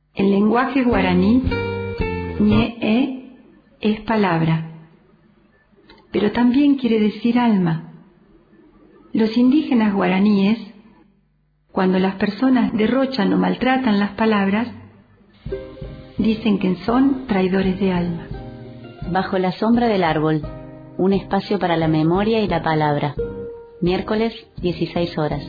En lenguaje guaraní, ñe es palabra, pero también quiere decir alma. Los indígenas guaraníes, cuando las personas derrochan o maltratan las palabras, dicen que son traidores de alma. Bajo la sombra del árbol, un espacio para la memoria y la palabra. Miércoles, 16 horas.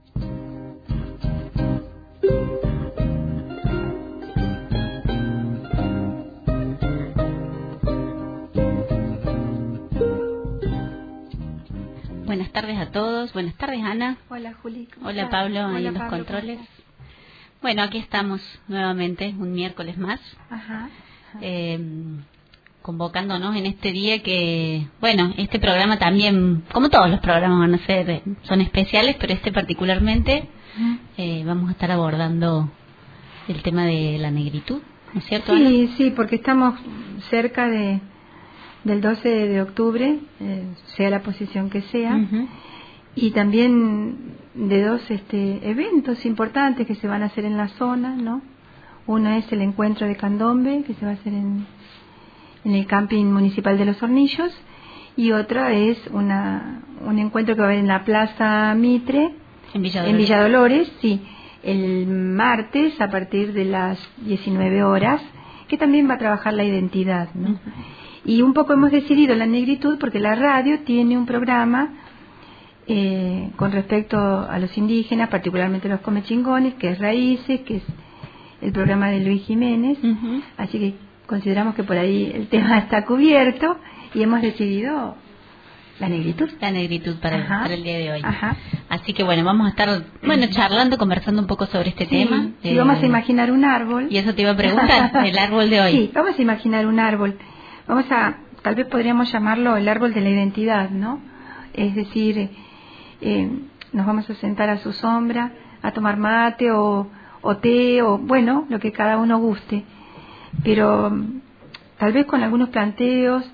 Buenas tardes a todos. Buenas tardes, Ana. Hola, Juli. Hola, Pablo, ahí en los controles. Bueno, aquí estamos nuevamente, un miércoles más. Ajá. Convocándonos en este día que, bueno, este programa también, como todos los programas van a ser, son especiales, pero este particularmente vamos a estar abordando el tema de la negritud, ¿no es cierto, Ana? Sí, porque estamos cerca del 12 de octubre, sea la posición que sea, y también de dos eventos importantes que se van a hacer en la zona, ¿no? Uno es el encuentro de Candombe, que se va a hacer en el camping municipal de Los Hornillos, y otra es un encuentro que va a haber en la Plaza Mitre, en Villa Dolores, sí, el martes a partir de las 19 horas, que también va a trabajar la identidad, ¿no? Y un poco hemos decidido la negritud porque la radio tiene un programa con respecto a los indígenas, particularmente los comechingones, que es Raíces, que es el programa de Luis Jiménez, así que consideramos que por ahí el tema está cubierto y hemos decidido la negritud. La negritud para el día de hoy. Ajá. Así que bueno, vamos a estar charlando, conversando un poco sobre este tema. Sí, vamos a imaginar un árbol. Y eso te iba a preguntar, el árbol de hoy. Sí, vamos a imaginar un árbol. Tal vez podríamos llamarlo el árbol de la identidad, ¿no? Es decir, nos vamos a sentar a su sombra, a tomar mate o té, o bueno, lo que cada uno guste. Pero tal vez con algunos planteos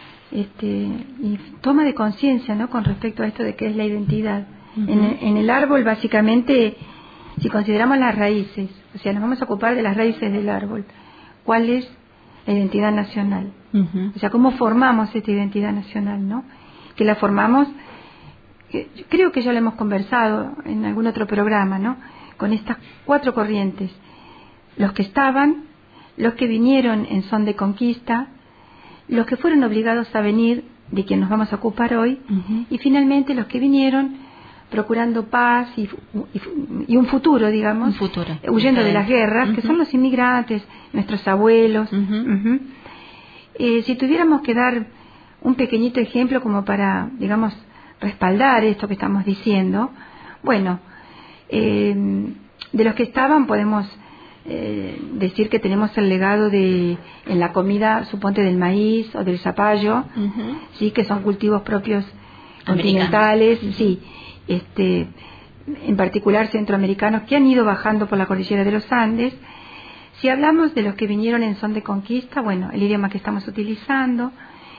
y toma de conciencia, ¿no?, con respecto a esto de qué es la identidad. En el árbol, básicamente, si consideramos las raíces, o sea, nos vamos a ocupar de las raíces del árbol. ¿Cuál es la identidad nacional? O sea, ¿cómo formamos esta identidad nacional, no? Que la formamos, creo que ya lo hemos conversado en algún otro programa, ¿no?, con estas 4 corrientes: los que estaban, los que vinieron en son de conquista, los que fueron obligados a venir, de quien nos vamos a ocupar hoy, y finalmente los que vinieron procurando paz y un futuro, digamos, huyendo de las guerras, que son los inmigrantes, nuestros abuelos. Si tuviéramos que dar un pequeñito ejemplo como para, digamos, respaldar esto que estamos diciendo, bueno, de los que estaban podemos decir que tenemos el legado en la comida, suponte, del maíz o del zapallo, sí, que son cultivos propios continentales, sí, en particular centroamericanos, que han ido bajando por la cordillera de los Andes. Si hablamos de los que vinieron en son de conquista, bueno, el idioma que estamos utilizando,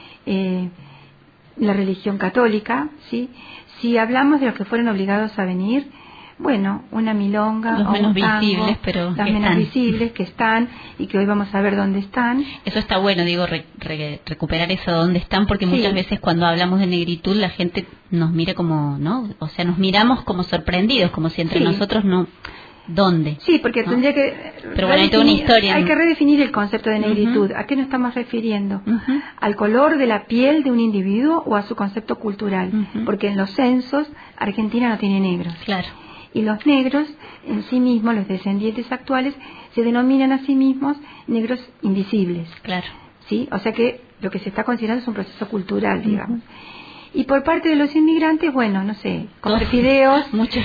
la religión católica, sí. Si hablamos de los que fueron obligados a venir, bueno, una milonga, los menos visibles, pero las menos visibles que están y que hoy vamos a ver dónde están. Eso está bueno, digo, recuperar eso dónde están, porque muchas veces cuando hablamos de negritud la gente nos mira como, ¿no? O sea, nos miramos como sorprendidos, como si entre nosotros no. ¿Dónde? Sí, porque ¿no? Tendría que pero bueno, hay toda una historia. Hay que redefinir el concepto de negritud. ¿A qué nos estamos refiriendo? ¿Al color de la piel de un individuo o a su concepto cultural? Porque en los censos Argentina no tiene negros. Claro. Y los negros en sí mismos, los descendientes actuales, se denominan a sí mismos negros invisibles. Claro. ¿Sí? O sea que lo que se está considerando es un proceso cultural, digamos. Y por parte de los inmigrantes, bueno, no sé, comer fideos,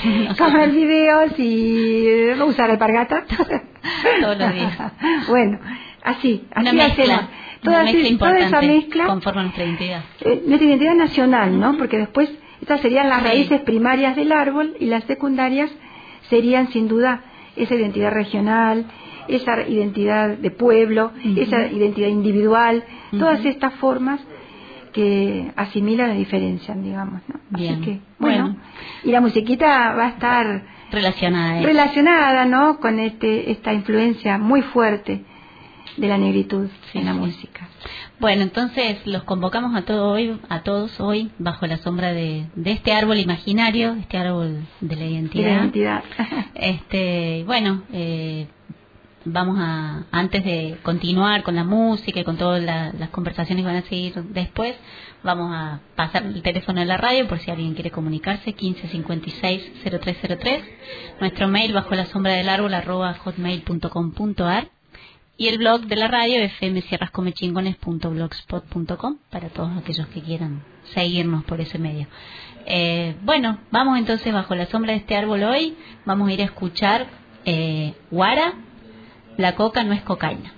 y usar alpargata. Todos los días. Bueno, así mezcla, hacemos. Toda esa mezcla conforma nuestra identidad. Nuestra identidad nacional, ¿no? Porque después estas serían las raíces primarias del árbol y las secundarias serían sin duda esa identidad regional, esa identidad de pueblo, esa identidad individual, todas estas formas que asimilan la diferencia, digamos, ¿no? Bien. Así que, bueno, y la musiquita va a estar relacionada, ¿no? Con esta influencia muy fuerte de la negritud en la música. Bueno, entonces los convocamos a todos hoy bajo la sombra de este árbol imaginario, este árbol de la identidad. Bueno, vamos a, antes de continuar con la música y con todas las conversaciones que van a seguir después, vamos a pasar el teléfono de la radio por si alguien quiere comunicarse, 1556-0303, nuestro mail bajo la sombra del árbol @hotmail.com.ar y el blog de la radio fmsierrascomechingones.blogspot.com para todos aquellos que quieran seguirnos por ese medio. Bueno, vamos entonces bajo la sombra de este árbol hoy, vamos a ir a escuchar Guara, la coca no es cocaína.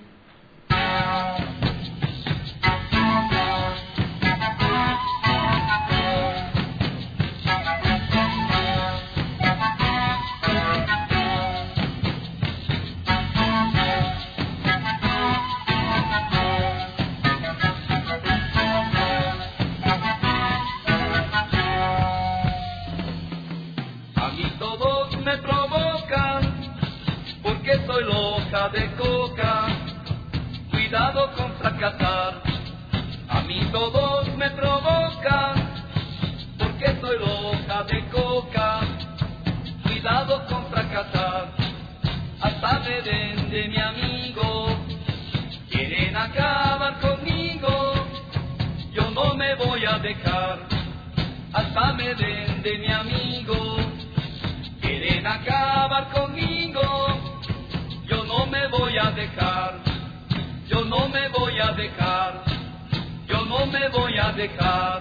De coca, cuidado con fracasar. A mí todos me provocan, porque soy loca de coca, cuidado con fracasar. Hasta me vende mi amigo, quieren acabar conmigo, yo no me voy a dejar. Hasta me vende mi amigo, quieren acabar conmigo, yo no me voy a dejar, yo no me voy a dejar, yo no me voy a dejar.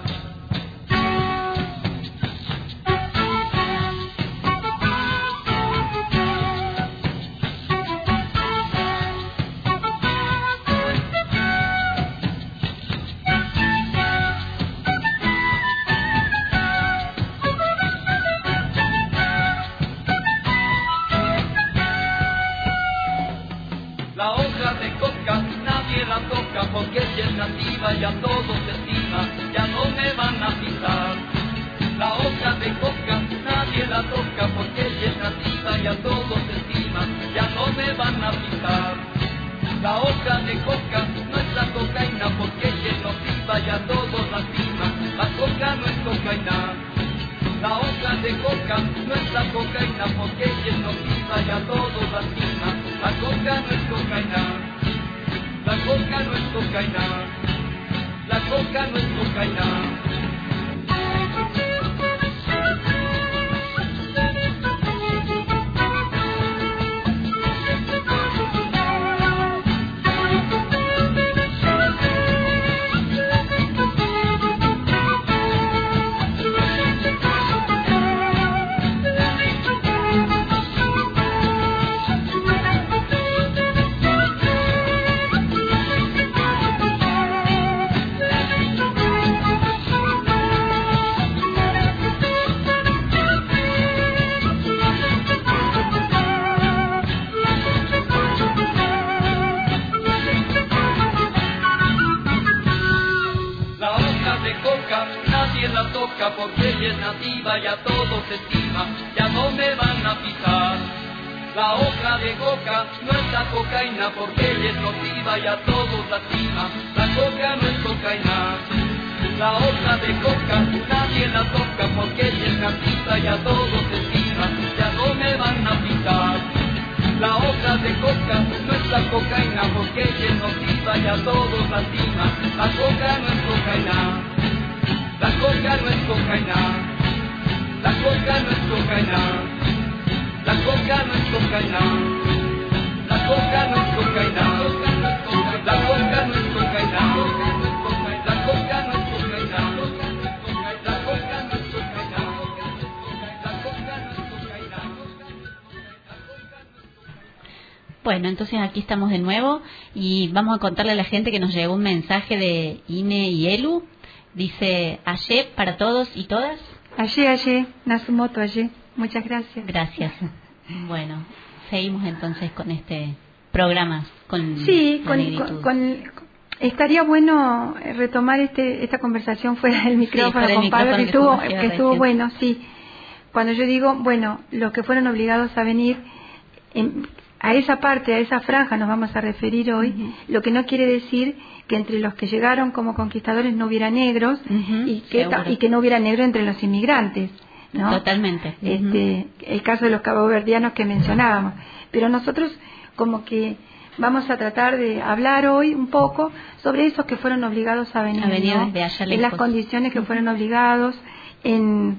Porque ella es nativa y a todos se estima, ya no me van a pisar. La hoja de coca nadie la toca, porque ella es nativa y a todos se estima, ya no me van a pisar. La hoja de coca no es la cocaína, porque ella es nociva y a todos lastima, la coca no es cocaína. La hoja de coca no es la cocaína, porque ella es nociva y a todos lastima, la coca no es cocaína. La coca no es cocaína, la coca no es cocaína. Porque ella es nativa y a todos se estima, ya no me van a pisar. La hoja de coca no es la cocaína, porque ella es nociva y a todos lastima, la coca no es cocaína. La hoja de coca nadie la toca, porque ella es nativa y a todos se estima, ya no me van a pisar. La hoja de coca no es la cocaína, porque ella es nociva y a todos lastima, la coca no es cocaína. La coca no es cocaína, la coca no es cocaína, la coca no es cocaína, la coca no es cocaína, la coca no es cocaína, la coca no es cocaína, la coca no es cocaína, la coca no es cocaína, la coca no es cocaína. Bueno, entonces aquí estamos de nuevo y vamos a contarle a la gente que nos llegó un mensaje de Ine y Elu. Dice, Aye para todos y todas. Aye, Nasumoto, Aye. Muchas gracias. Gracias. Bueno, seguimos entonces con este programa. Estaría bueno retomar esta conversación fuera del micrófono con Pablo, que estuvo bueno, sí. cuando yo digo, bueno, los que fueron obligados a venir, a esa parte, a esa franja nos vamos a referir hoy, lo que no quiere decir que entre los que llegaron como conquistadores no hubiera negros y que no hubiera negro entre los inmigrantes, ¿no? Totalmente. El caso de los caboverdianos que mencionábamos. Pero nosotros como que vamos a tratar de hablar hoy un poco sobre esos que fueron obligados a venir, ¿no? Desde allá en las condiciones que fueron obligados, en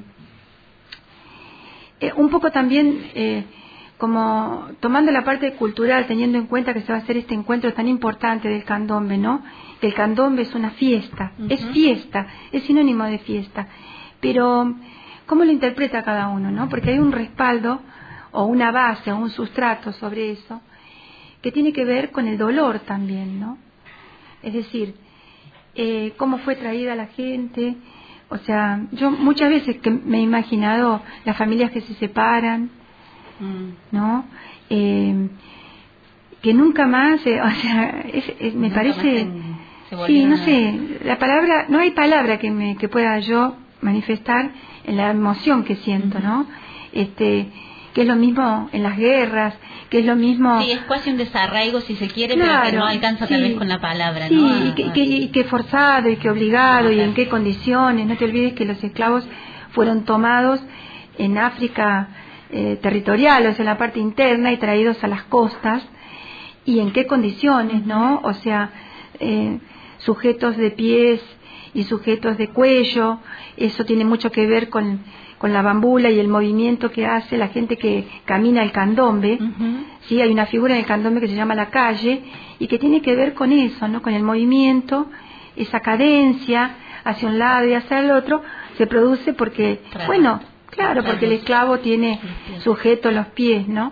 un poco también como tomando la parte cultural, teniendo en cuenta que se va a hacer este encuentro tan importante del candombe, ¿no? El candombe es una fiesta, es fiesta, es sinónimo de fiesta, pero ¿cómo lo interpreta cada uno, no? Porque hay un respaldo o una base o un sustrato sobre eso que tiene que ver con el dolor también, ¿no? Es decir, cómo fue traída la gente. O sea, yo muchas veces que me he imaginado las familias que se separan, ¿no? Que nunca más, o sea, me parece, sí, no sé, la palabra, no hay palabra que pueda yo manifestar en la emoción que siento, ¿no? Que es lo mismo en las guerras, que es lo mismo... Sí, es casi un desarraigo si se quiere, claro, pero que no alcanza tal vez con la palabra, sí, ¿no? Y que forzado, y que obligado, y en qué condiciones. No te olvides que los esclavos fueron tomados en África territorial, o sea, en la parte interna, y traídos a las costas, y en qué condiciones, ¿no? O sea, sujetos de pies y sujetos de cuello. Eso tiene mucho que ver con la bambula y el movimiento que hace la gente que camina el candombe. Sí, hay una figura en el candombe que se llama la calle y que tiene que ver con eso, ¿no? Con el movimiento, esa cadencia hacia un lado y hacia el otro se produce porque, bueno, claro, porque el esclavo tiene sujetos los pies, ¿no?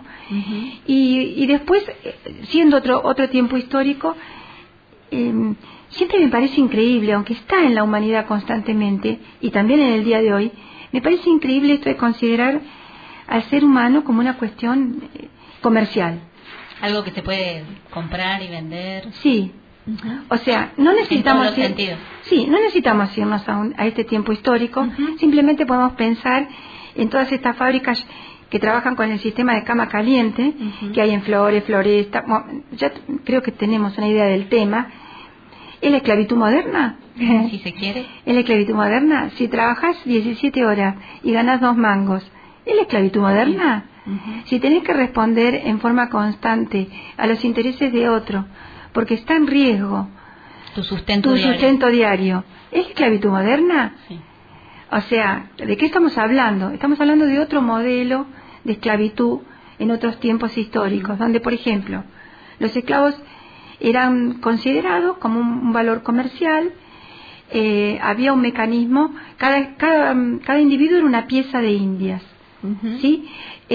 Y después, siendo otro tiempo histórico, siempre me parece increíble, aunque está en la humanidad constantemente y también en el día de hoy, me parece increíble esto de considerar al ser humano como una cuestión comercial. Algo que se puede comprar y vender. Sí. O sea, no necesitamos no necesitamos irnos a este tiempo histórico, simplemente podemos pensar en todas estas fábricas que trabajan con el sistema de cama caliente que hay en Flores, Floresta. Bueno, ya creo que tenemos una idea del tema. ¿Es la esclavitud moderna? Si se quiere. ¿Es la esclavitud moderna? Si trabajas 17 horas y ganas 2 mangos, ¿es la esclavitud moderna? Si tenés que responder en forma constante a los intereses de otro, porque está en riesgo tu sustento diario, ¿es esclavitud moderna? Sí. O sea, ¿de qué estamos hablando? Estamos hablando de otro modelo de esclavitud en otros tiempos históricos, donde, por ejemplo, los esclavos eran considerados como un valor comercial, había un mecanismo, cada individuo era una pieza de indias, ¿sí?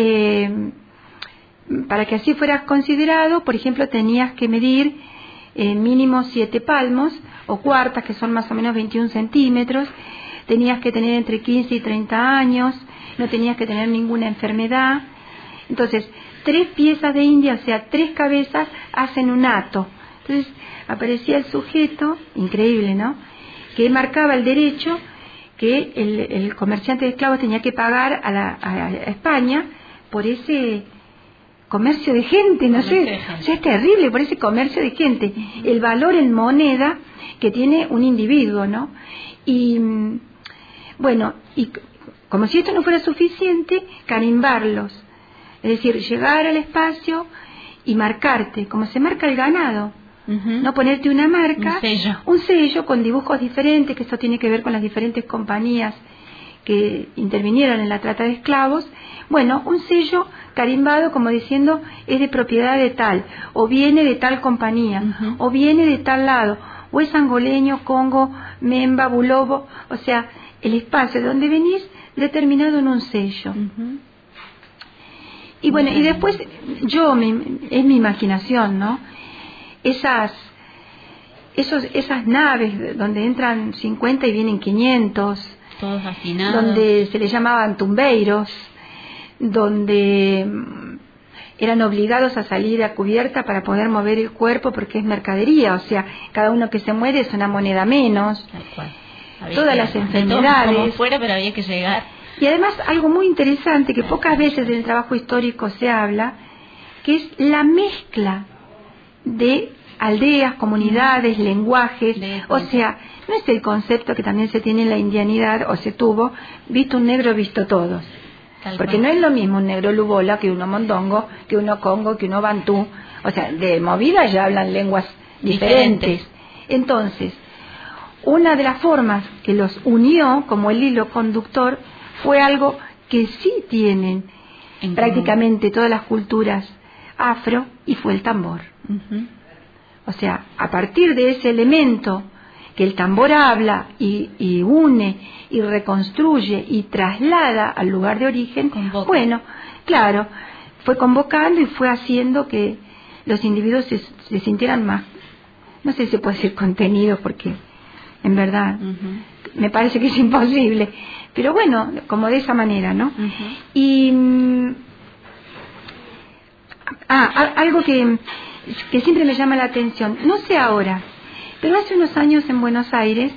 Para que así fueras considerado, por ejemplo, tenías que medir mínimo 7 palmos, o cuartas, que son más o menos 21 centímetros, tenías que tener entre 15 y 30 años, no tenías que tener ninguna enfermedad. Entonces, 3 piezas de india, o sea, 3 cabezas, hacen un hato. Entonces, aparecía el sujeto, increíble, ¿no?, que marcaba el derecho que el comerciante de esclavos tenía que pagar a España por ese comercio de gente, no sé, o sea, es terrible, por ese comercio de gente, el valor en moneda que tiene un individuo, ¿no? Y bueno, y como si esto no fuera suficiente, carimbarlos, es decir, llegar al espacio y marcarte, como se marca el ganado, no ponerte una marca, un sello con dibujos diferentes, que eso tiene que ver con las diferentes compañías que intervinieron en la trata de esclavos. Bueno, un sello carimbado como diciendo es de propiedad de tal, o viene de tal compañía, o viene de tal lado, o es angoleño, Congo, Memba, Bulobo, o sea, el espacio de donde venís determinado en un sello. Y bueno, y después es mi imaginación, ¿no? Esas naves donde entran 50 y vienen 500, todos hacinados, donde se les llamaban tumbeiros, donde eran obligados a salir a cubierta para poder mover el cuerpo porque es mercadería, o sea, cada uno que se muere es una moneda menos. Tal cual. Todas las enfermedades, como fuera, pero había que llegar. Y además algo muy interesante que pocas veces en el trabajo histórico se habla, que es la mezcla de aldeas, comunidades, lenguajes. O sea, no es el concepto que también se tiene en la indianidad, o se tuvo, visto un negro, visto todos. Porque no es lo mismo un negro lubola que uno mondongo, que uno congo, que uno bantú. O sea, de movida ya hablan lenguas diferentes. Entonces, una de las formas que los unió como el hilo conductor fue algo que sí tienen prácticamente todas las culturas afro, y fue el tambor. O sea, a partir de ese elemento que el tambor habla y une y reconstruye y traslada al lugar de origen, bueno, claro, fue convocando y fue haciendo que los individuos se sintieran más, no sé si se puede decir contenidos, porque en verdad me parece que es imposible, pero bueno, como de esa manera, ¿no? Y algo que siempre me llama la atención, no sé ahora, pero hace unos años en Buenos Aires,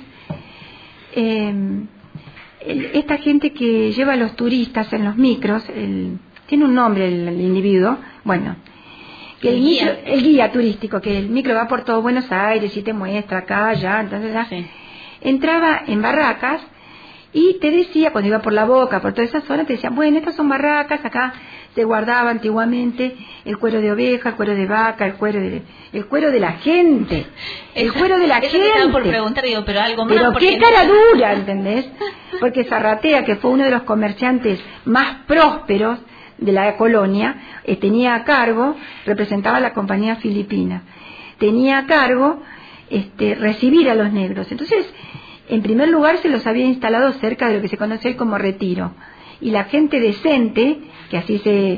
esta gente que lleva a los turistas en los micros, tiene un nombre el individuo, bueno, que el guía turístico, que el micro va por todo Buenos Aires y te muestra acá, allá, entonces ya, entraba en barracas y te decía, cuando iba por La Boca, por toda esa zona, te decía, bueno, estas son barracas, acá se guardaba antiguamente el cuero de oveja, el cuero de vaca, el cuero de la gente, el cuero de la gente. Te por preguntar, digo, pero algo más. Pero qué cara dura, ¿entendés? Porque Zarratea, que fue uno de los comerciantes más prósperos de la colonia, tenía a cargo, representaba a la compañía filipina, tenía a cargo recibir a los negros. Entonces, en primer lugar, se los había instalado cerca de lo que se conoce hoy como Retiro. Y la gente decente, que así se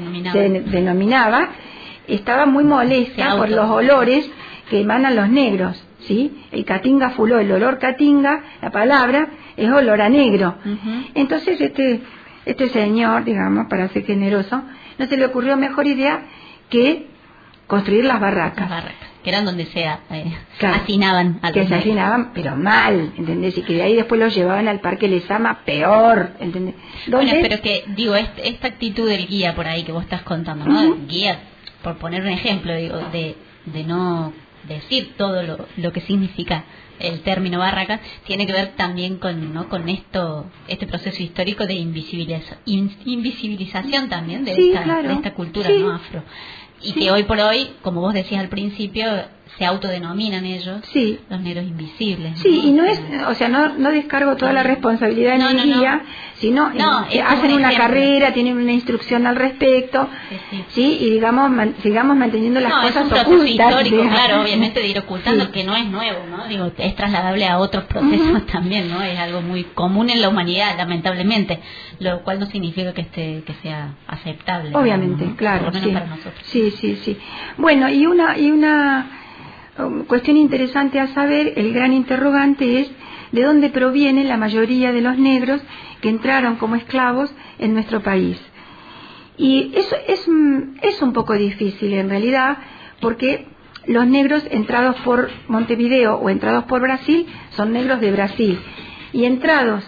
denominaba, estaba muy molesta por los olores que emanan los negros, ¿sí? El catinga fuló, el olor catinga, la palabra, es olor a negro. Entonces, este señor, digamos, para ser generoso, no se le ocurrió mejor idea que construir las barracas. Que eran donde se hacinaban a los negros. Se hacinaban, pero mal, ¿entendés? Y que de ahí después los llevaban al Parque Lezama peor, ¿entendés? Bueno, pero que, digo, esta actitud del guía por ahí que vos estás contando, ¿no? El guía, por poner un ejemplo, digo, de no decir todo lo que significa el término barraca, tiene que ver también con este proceso histórico de invisibilización también de esta cultura, ¿no? Afro. Y que hoy por hoy, como vos decías al principio, se autodenominan ellos los negros invisibles, ¿no? Sí, y no es, o sea, no descargo toda la responsabilidad en el guía, sino hacen una carrera, tienen una instrucción al respecto, sí, y sigamos manteniendo las cosas ocultas. Es un proceso histórico, claro, obviamente, de ir ocultando, que no es nuevo, ¿no? Digo, es trasladable a otros procesos también, ¿no? Es algo muy común en la humanidad, lamentablemente, lo cual no significa que sea aceptable. Obviamente, ¿no? Claro, por lo menos para nosotros. Sí. Bueno, y una cuestión interesante a saber, el gran interrogante es de dónde proviene la mayoría de los negros que entraron como esclavos en nuestro país. Y eso es un poco difícil en realidad, porque los negros entrados por Montevideo o entrados por Brasil son negros de Brasil, y entrados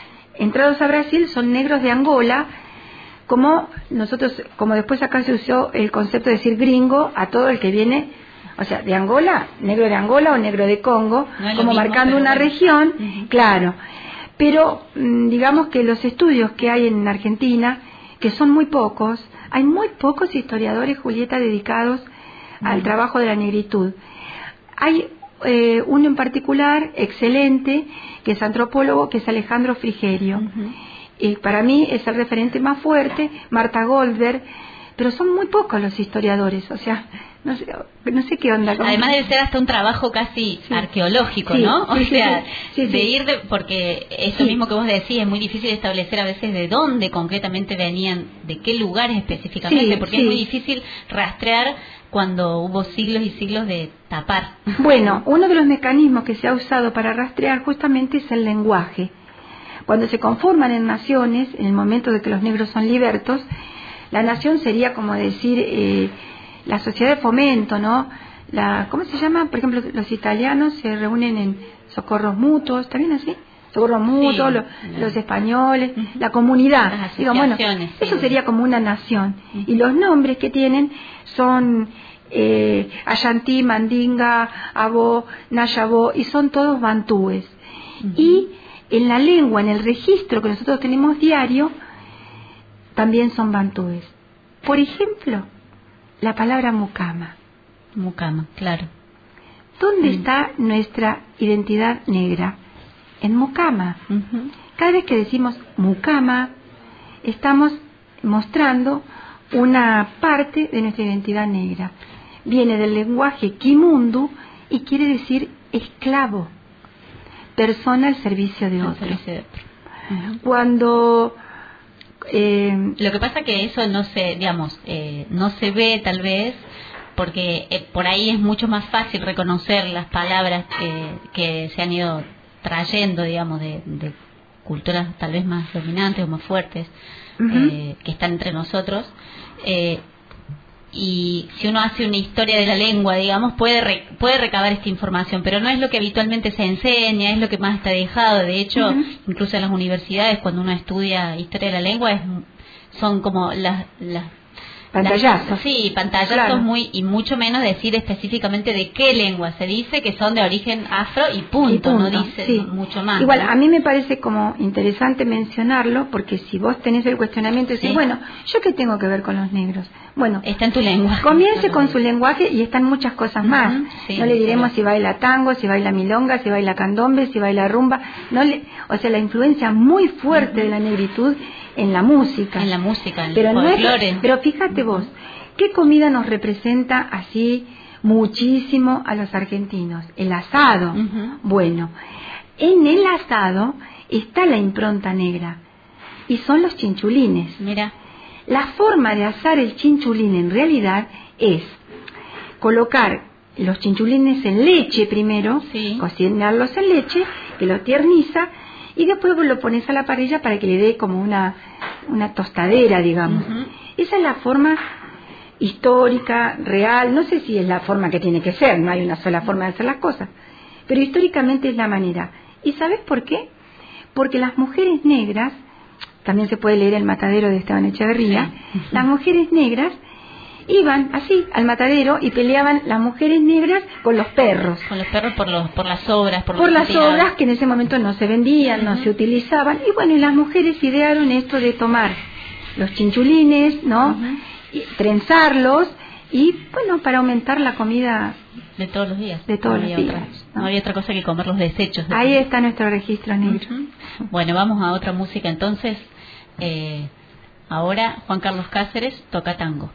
a Brasil son negros de Angola, como después acá se usó el concepto de decir gringo a todo el que viene, o sea, de Angola, negro de Angola o negro de Congo, no como mismo, marcando una región, claro. Pero digamos que los estudios que hay en Argentina, que son muy pocos, hay muy pocos historiadores, Julieta, dedicados al trabajo de la negritud. Hay uno en particular, excelente, que es antropólogo, que es Alejandro Frigerio. Para mí es el referente más fuerte, Marta Goldberg, pero son muy pocos los historiadores, o sea, no sé qué onda. Además debe ser hasta un trabajo casi arqueológico, ¿no? O sea, porque esto mismo que vos decís, es muy difícil establecer a veces de dónde concretamente venían, de qué lugares específicamente, porque es muy difícil rastrear cuando hubo siglos y siglos de tapar. Bueno, uno de los mecanismos que se ha usado para rastrear justamente es el lenguaje. Cuando se conforman en naciones, en el momento de que los negros son libertos, la nación sería como decir la sociedad de fomento, ¿no? ¿Cómo se llama? Por ejemplo, los italianos se reúnen en socorros mutuos, ¿está bien así? Socorro Mutuo, los españoles, la comunidad. Las Digo, bueno, asociaciones, eso sí. sería como una nación. Y los nombres que tienen son Ayantí, Mandinga, Abo, Nayabó, y son todos bantúes. Y en la lengua, en el registro que nosotros tenemos diario, también son bantúes. Por ejemplo, la palabra mucama. Mucama, claro. ¿Dónde está nuestra identidad negra? En mucama. Cada vez que decimos mucama, estamos mostrando una parte de nuestra identidad negra. Viene del lenguaje kimundu y quiere decir esclavo, persona al servicio de otro. Cuando lo que pasa que eso no se, digamos, no se ve tal vez, porque por ahí es mucho más fácil reconocer las palabras que se han ido trayendo, digamos, de culturas tal vez más dominantes o más fuertes, que están entre nosotros. Y si uno hace una historia de la lengua, digamos, puede recabar esta información, pero no es lo que habitualmente se enseña, es lo que más está dejado. De hecho, incluso en las universidades, cuando uno estudia historia de la lengua, son como las pantallazos. Sí, pantallazos, claro. Y mucho menos decir específicamente de qué lengua. Se dice que son de origen afro y punto. No dice mucho más. Igual, ¿no? A mí me parece como interesante mencionarlo, porque si vos tenés el cuestionamiento y decís, bueno, ¿yo qué tengo que ver con los negros? Bueno, está en tu lengua. Comience con su lenguaje y están muchas cosas más. No le diremos si baila tango, si baila milonga, si baila candombe, si baila rumba. O sea, la influencia muy fuerte de la negritud en la música. En la música, en pero el folclore. Pero fíjate vos, ¿qué comida nos representa así muchísimo a los argentinos? El asado. Bueno, en el asado está la impronta negra y son los chinchulines. Mira. La forma de asar el chinchulín en realidad es colocar los chinchulines en leche primero, cocinarlos en leche, que lo tierniza, y después vos lo pones a la parrilla para que le dé como una tostadera, digamos. Esa es la forma histórica, real. No sé si es la forma que tiene que ser, no hay una sola forma de hacer las cosas, pero históricamente es la manera. ¿Y sabes por qué? Porque las mujeres negras, también se puede leer El matadero de Esteban Echeverría, las mujeres negras iban así al matadero y peleaban las mujeres negras con los perros. Con los perros por las sobras. Por las sobras que en ese momento no se vendían, no se utilizaban. Y bueno, y las mujeres idearon esto de tomar los chinchulines, ¿no? Y trenzarlos y, bueno, para aumentar la comida de todos los días. De todos los días. No había otra cosa que comer los desechos. Ahí está nuestro registro negro. Bueno, vamos a otra música entonces. Ahora Juan Carlos Cáceres toca tango.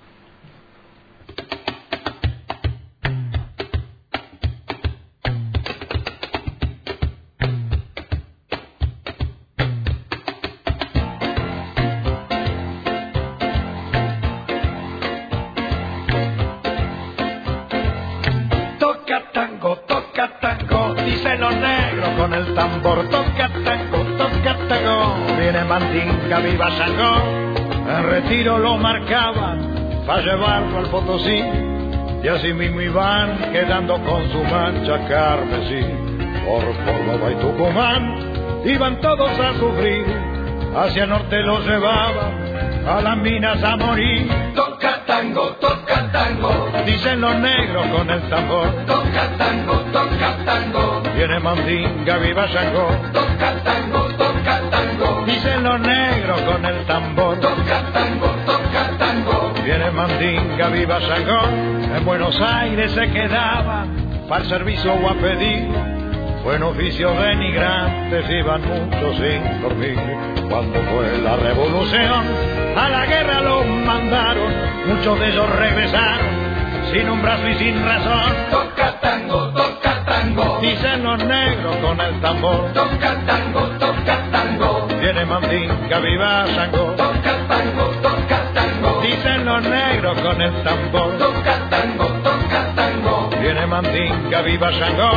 Toca tango, dicen los negros con el tambor. Toca tango, viene Mandinga, viva Sangó. En retiro lo marcaban para llevarlo al Potosí, y así mismo iban quedando con su mancha carmesí. Por Córdoba y Tucumán iban todos a sufrir, hacia el norte los llevaban a las minas a morir. Toca tango, dicen los negros con el tambor. toca tango, viene Mandinga, viva Sangó. toca tango, dicen los negros con el tambor. toca tango, viene Mandinga, viva Sangó. En Buenos Aires se quedaba para el servicio o a pedir. Fue en oficio denigrantes, iban muchos sin dormir. Cuando fue la revolución, a la guerra los mandaron. Muchos de ellos regresaron, sin un brazo y sin razón. toca tango, dicen los negros con el tambor. toca tango, viene Mandinga, viva Sangó. toca tango, dicen los negros con el tambor. toca tango, viene Mandinga, viva Sangó.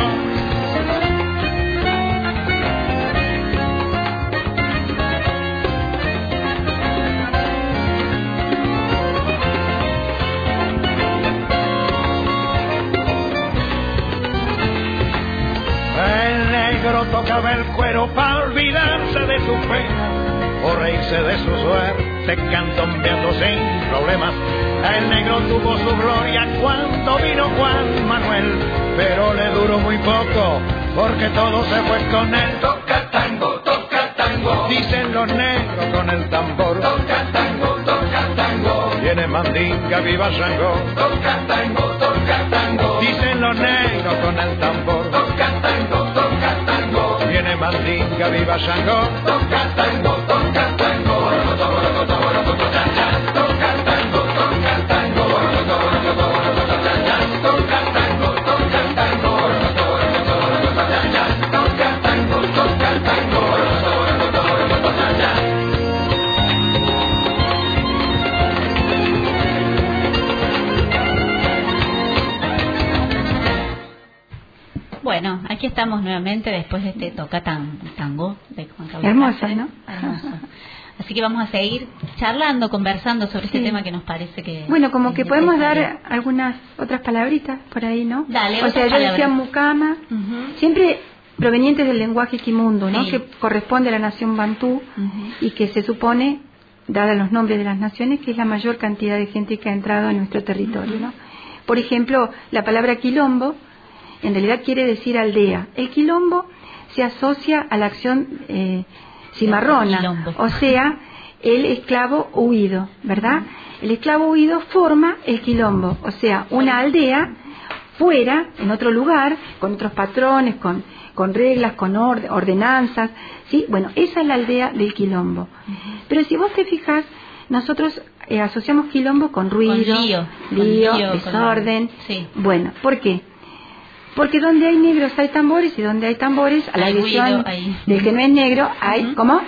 tocaba el cuero para olvidarse de su pena o reírse de su suerte candombeando sin problemas. El negro tuvo su gloria cuando vino Juan Manuel, pero le duró muy poco porque todo se fue con él. Toca tango, dicen los negros con el tambor. toca tango, Viene mandinga, viva Shango. toca tango, Dicen los negros con el tambor. toca tango, Viene mandinga, viva Shango. toca tango, Bueno, aquí estamos nuevamente después de este tango de Juan Carlos Hermoso, Cáceres. ¿no? Hermoso. Así que vamos a seguir charlando, conversando sobre este tema que nos parece que... Bueno, como que podemos necesario. dar algunas otras palabritas por ahí, ¿no? Dale, o otras sea, yo palabras. decía mucama, siempre provenientes del lenguaje quimundo, ¿no? Sí. Que corresponde a la nación bantú y que se supone, dada los nombres de las naciones, que es la mayor cantidad de gente que ha entrado en nuestro territorio, ¿no? Por ejemplo, la palabra quilombo en realidad quiere decir aldea. El quilombo se asocia a la acción cimarrona, Quilombo. o sea, el esclavo huido, ¿verdad? El esclavo huido forma el quilombo, o sea, una aldea fuera, en otro lugar, con otros patrones, con reglas, con ordenanzas, ¿sí? Bueno, esa es la aldea del quilombo. Pero si vos te fijas, nosotros asociamos quilombo con ruido, Con lío, desorden. sí. Bueno, ¿por qué? Porque donde hay negros hay tambores, y donde hay tambores, a la Hay visión ruido, hay... del que no es negro, hay... ¿Cómo?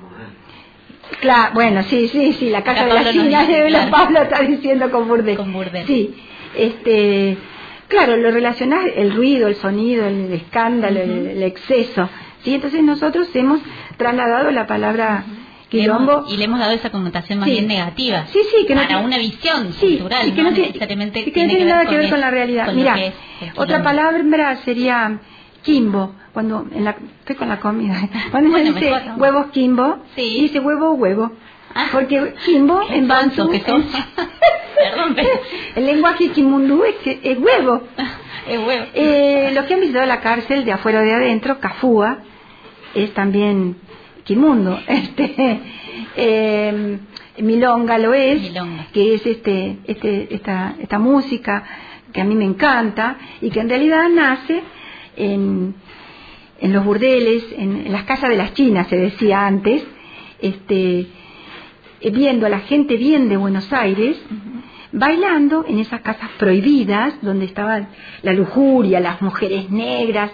Claro, bueno, sí, la casa Acá de la Pablo nos China dice, de claro. Pablo está diciendo con burdel. Con burdel. Sí, claro, lo relacionás, el ruido, el sonido, el escándalo, el exceso, ¿sí? Entonces nosotros hemos trasladado la palabra quilombo... Y le hemos dado esa connotación más Sí. bien negativa. Sí, que no para tiene- una visión Sí, cultural, y que no no tiene- necesariamente y que no tiene nada que ver con la realidad. con lo Mira, que es el otra quilombo. palabra sería quimbo. Cuando estoy con la comida, cuando Bueno, uno dice mejor, ¿no? huevos quimbo, Sí. dice huevo. Ah. Porque quimbo Qué en tonto bantú que sos. Perdón, pero... el lenguaje quimundú es huevo. Es huevo. Los que han visitado la cárcel de afuera o de adentro, Cafúa, es también quimundo. Milonga lo es, Milonga. que es esta música que a mí me encanta y que en realidad nace en los burdeles, en las casas de las chinas, se decía antes, viendo a la gente bien de Buenos Aires, bailando en esas casas prohibidas, donde estaba la lujuria, las mujeres negras,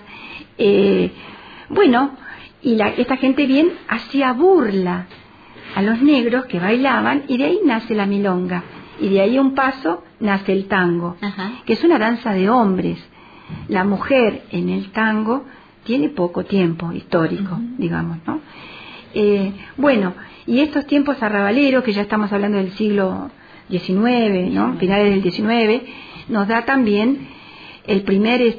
esta gente bien hacía burla a los negros que bailaban, y de ahí nace la milonga, y de ahí un paso nace el tango, Ajá. que es una danza de hombres. La mujer en el tango tiene poco tiempo histórico, digamos, ¿no? Y estos tiempos arrabaleros, que ya estamos hablando del siglo XIX, ¿no? Finales del XIX, nos da también el primer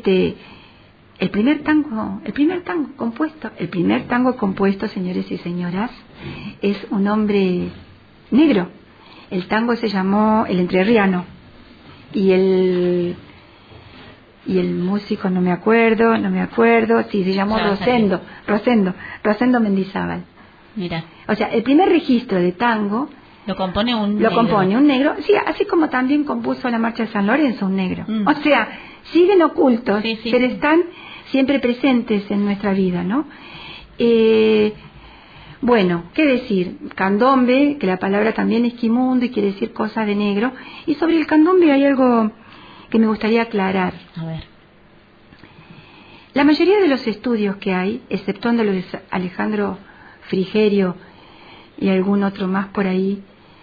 tango compuesto, señores y señoras, es un hombre negro. El tango se llamó El Entrerriano, y el músico no me acuerdo, sí, se llamó Rosendo Mendizábal. Mira, O sea, el primer registro de tango lo compone un negro, sí, así como también compuso la Marcha de San Lorenzo un negro. Mm. O sea, siguen ocultos, Sí. pero están siempre presentes en nuestra vida, ¿no? Bueno, ¿qué decir? Candombe, que la palabra también es quimundo y quiere decir cosa de negro. Y sobre el candombe hay algo que me gustaría aclarar. A ver. La mayoría de los estudios que hay, exceptuando los de Alejandro Frigerio y algún otro más por ahí,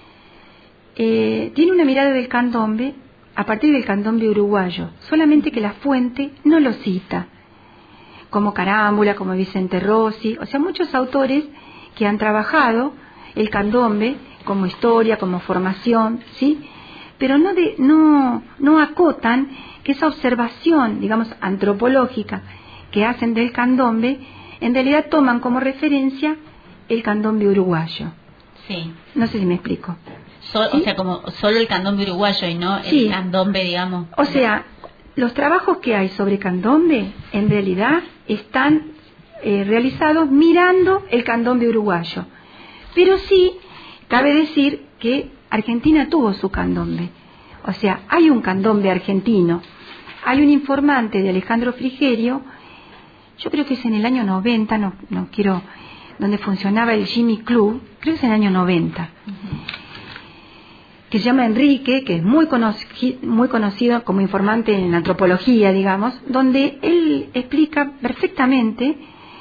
tiene una mirada del candombe a partir del candombe uruguayo, solamente que la fuente no lo cita, como Carámbula, como Vicente Rossi, o sea, muchos autores que han trabajado el candombe como historia, como formación, ¿sí? Pero no acotan que esa observación, digamos, antropológica que hacen del candombe en realidad toman como referencia el candombe uruguayo. Sí. No sé si me explico. ¿Sí? O sea, como solo el candombe uruguayo y no sí. el candombe, digamos. O sea, los trabajos que hay sobre candombe en realidad están realizados mirando el candombe uruguayo. Pero sí, cabe decir que Argentina tuvo su candombe. O sea, hay un candombe argentino. Hay un informante de Alejandro Frigerio, yo creo que es en el año 90, no quiero, donde funcionaba el Jimmy Club, creo que es en el año 90, que se llama Enrique, que es muy conocido como informante en antropología, digamos, donde él explica perfectamente,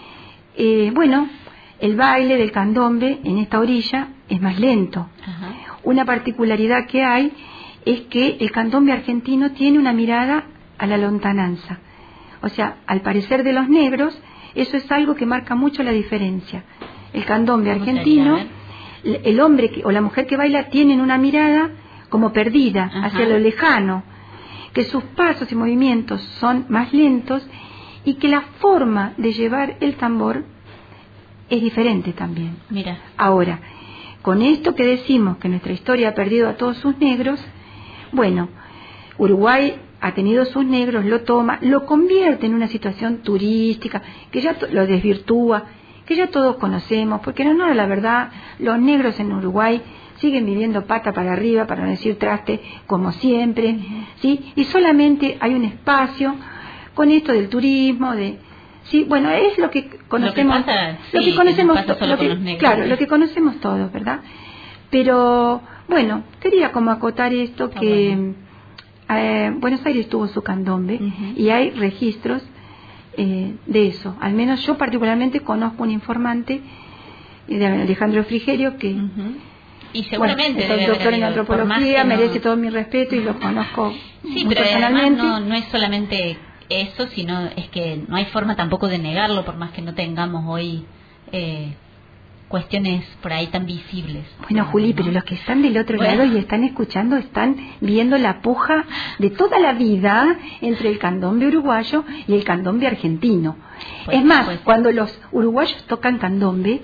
el baile del candombe en esta orilla es más lento. Ajá. Una particularidad que hay es que el candombe argentino tiene una mirada a la lontananza. O sea, al parecer de los negros, eso es algo que marca mucho la diferencia. El candombe argentino, el hombre o la mujer que baila tienen una mirada como perdida, ajá, hacia lo lejano, que sus pasos y movimientos son más lentos y que la forma de llevar el tambor es diferente también. Mira. Ahora, con esto que decimos que nuestra historia ha perdido a todos sus negros, bueno, Uruguay ha tenido sus negros, lo toma, lo convierte en una situación turística, que ya lo desvirtúa, que ya todos conocemos, porque no, la verdad, los negros en Uruguay siguen viviendo pata para arriba, para no decir traste, como siempre, ¿sí? Y solamente hay un espacio con esto del turismo, sí, bueno, es lo que conocemos, lo que conocemos todos, ¿verdad? Pero, bueno, quería como acotar esto que Buenos Aires tuvo su candombe, y hay registros de eso. Al menos yo particularmente conozco un informante de Alejandro Frigerio que y seguramente es doctor en antropología, merece todo mi respeto y lo conozco muy personalmente. Pero no es solamente eso, sino es que no hay forma tampoco de negarlo, por más que no tengamos hoy cuestiones por ahí tan visibles. Bueno, Juli, pero los que están del otro lado y están escuchando están viendo la puja de toda la vida entre el candombe uruguayo y el candombe argentino. Es más, cuando los uruguayos tocan candombe,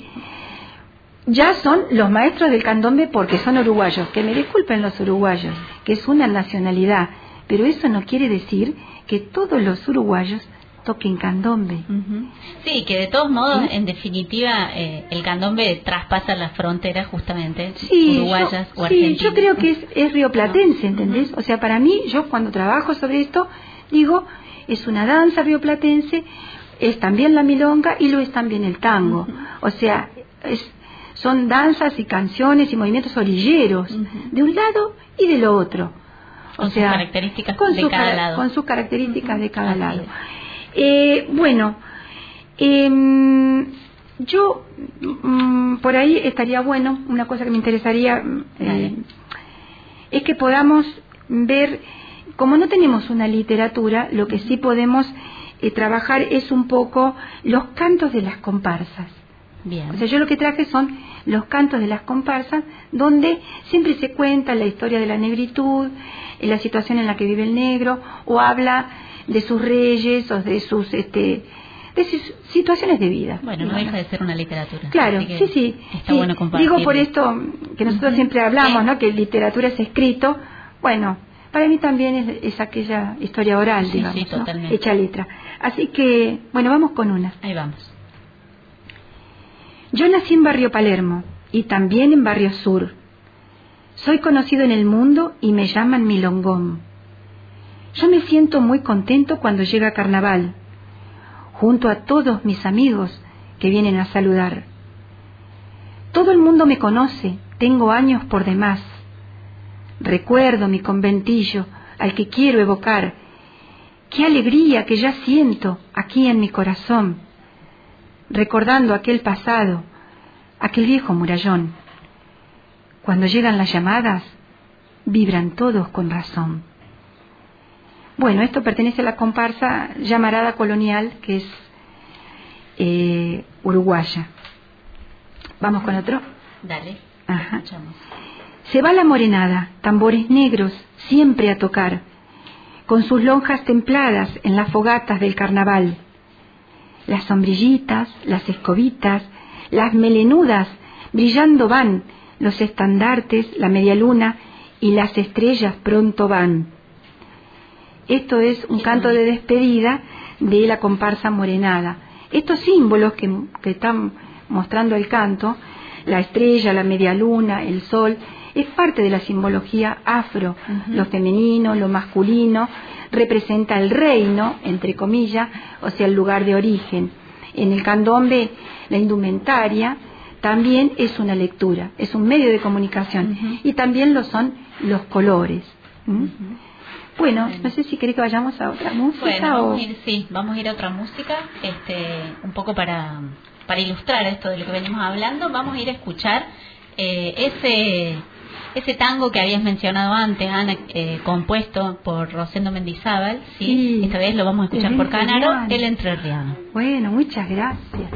ya son los maestros del candombe porque son uruguayos. Que me disculpen los uruguayos, que es una nacionalidad, pero eso no quiere decir que todos los uruguayos toquen candombe. Sí, que de todos modos, en definitiva, el candombe traspasa las fronteras justamente uruguayas o argentinas. Sí, yo creo que es rioplatense, ¿entendés? O sea, para mí, yo cuando trabajo sobre esto, digo, es una danza rioplatense, es también la milonga y lo es también el tango. O sea, son danzas y canciones y movimientos orilleros, de un lado y del otro. Con sus características de cada lado. Con sus características de cada lado. Yo por ahí estaría bueno, una cosa que me interesaría es que podamos ver, como no tenemos una literatura, lo que sí podemos trabajar es un poco los cantos de las comparsas. Bien. O sea, yo lo que traje son los cantos de las comparsas, donde siempre se cuenta la historia de la negritud, la situación en la que vive el negro, o habla de sus reyes o de sus situaciones de vida. Bueno, no deja de ser una literatura. Claro, sí. Está bueno compartir. Digo por esto que nosotros siempre hablamos, ¿no? Que literatura es escrito. Bueno, para mí también es aquella historia oral, digamos, sí, totalmente. ¿no? Hecha letra. Así que, bueno, vamos con una. Ahí vamos. Yo nací en Barrio Palermo y también en Barrio Sur. Soy conocido en el mundo y me llaman Milongón. Yo me siento muy contento cuando llega Carnaval, junto a todos mis amigos que vienen a saludar. Todo el mundo me conoce, tengo años por demás. Recuerdo mi conventillo al que quiero evocar. Qué alegría que ya siento aquí en mi corazón, recordando aquel pasado, aquel viejo murallón. Cuando llegan las llamadas, vibran todos con razón. Bueno, esto pertenece a la comparsa llamarada colonial, que es uruguaya. ¿Vamos con otro? Dale, ajá. Escuchamos. Se va la morenada, tambores negros, siempre a tocar, con sus lonjas templadas en las fogatas del carnaval. las sombrillitas, las escobitas, las melenudas, brillando van los estandartes, la media luna y las estrellas pronto van. Esto es un canto de despedida de la comparsa morenada. Estos símbolos que están mostrando el canto, la estrella, la media luna, el sol, es parte de la simbología afro. Lo femenino, lo masculino, representa el reino, entre comillas, o sea, el lugar de origen. En el candombe, la indumentaria también es una lectura, es un medio de comunicación, y también lo son los colores. Bueno, no sé si querés que vayamos a otra música. Bueno, vamos a ir a otra música, un poco para ilustrar esto de lo que venimos hablando. Vamos a ir a escuchar ese tango que habías mencionado antes, Ana, compuesto por Rosendo Mendizábal, ¿sí? Esta vez lo vamos a escuchar por Canaro, El Entrerriano. Bueno, muchas gracias.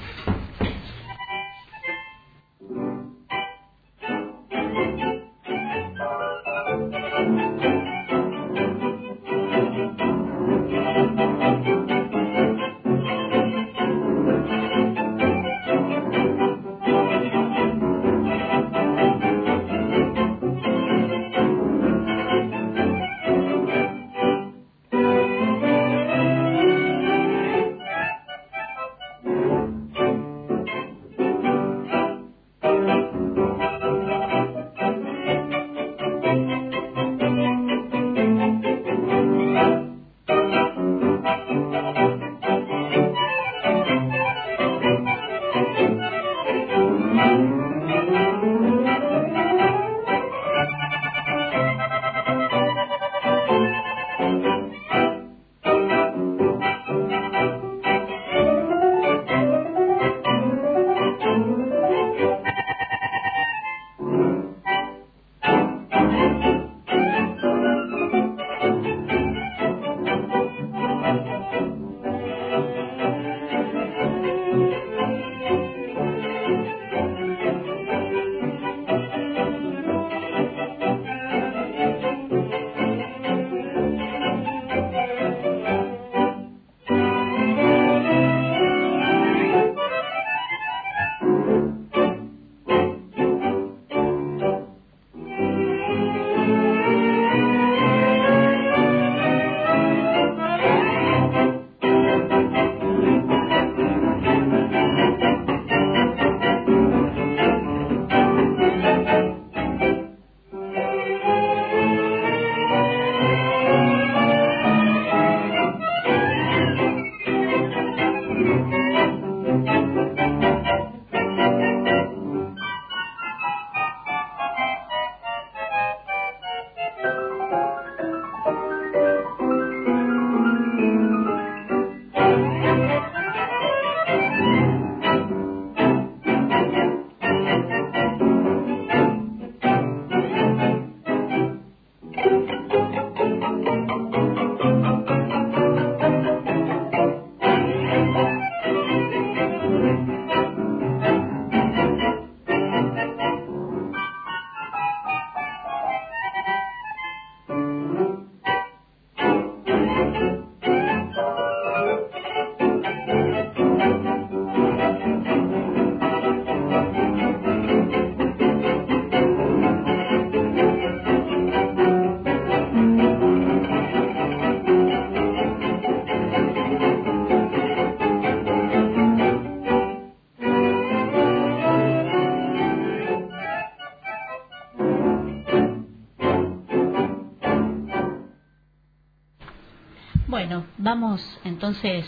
Bueno, vamos entonces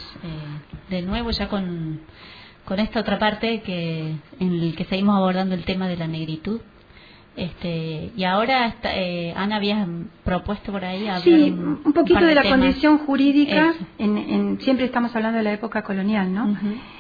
de nuevo ya con esta otra parte en el que seguimos abordando el tema de la negritud. Y ahora Ana, habías propuesto por ahí hablar un poquito de la condición jurídica. Siempre estamos hablando de la época colonial, ¿no?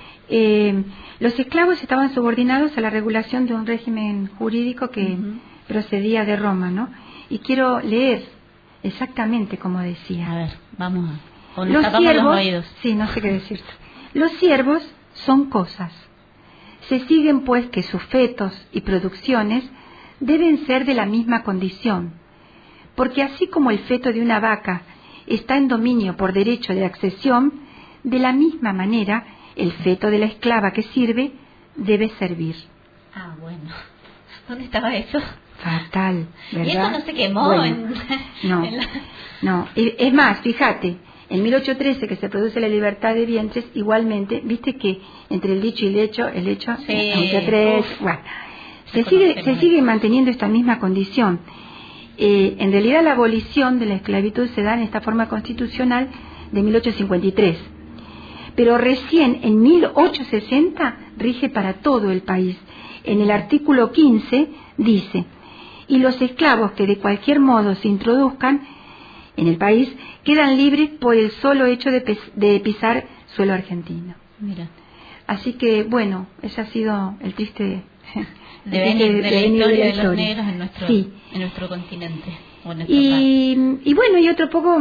Los esclavos estaban subordinados a la regulación de un régimen jurídico que procedía de Roma, ¿no? Y quiero leer exactamente como decía. A ver, vamos a... Los siervos, los oídos. Sí, no sé qué decirte. Los siervos son cosas. Se siguen pues que sus fetos y producciones deben ser de la misma condición, porque así como el feto de una vaca está en dominio por derecho de accesión, de la misma manera el feto de la esclava que sirve debe servir. Ah, bueno. ¿Dónde estaba eso? Fatal, ¿verdad? Y eso no se quemó no, no. Es más, fíjate, en 1813 que se produce la libertad de vientres, igualmente, viste que entre el dicho y el hecho, sí, bueno, se sigue manteniendo esta misma condición. En realidad la abolición de la esclavitud se da en esta forma constitucional de 1853, pero recién en 1860 rige para todo el país. En el artículo 15 dice: y los esclavos que de cualquier modo se introduzcan en el país quedan libres por el solo hecho de pisar suelo argentino. Mira. Así que, bueno, ese ha sido el triste de la historia de los negros en nuestro continente. O en y bueno, y otro poco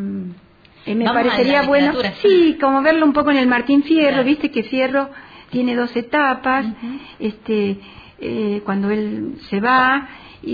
me parecería bueno, sí, como verlo un poco en el Martín Fierro, claro. Viste que Fierro tiene 2 etapas, cuando él se va,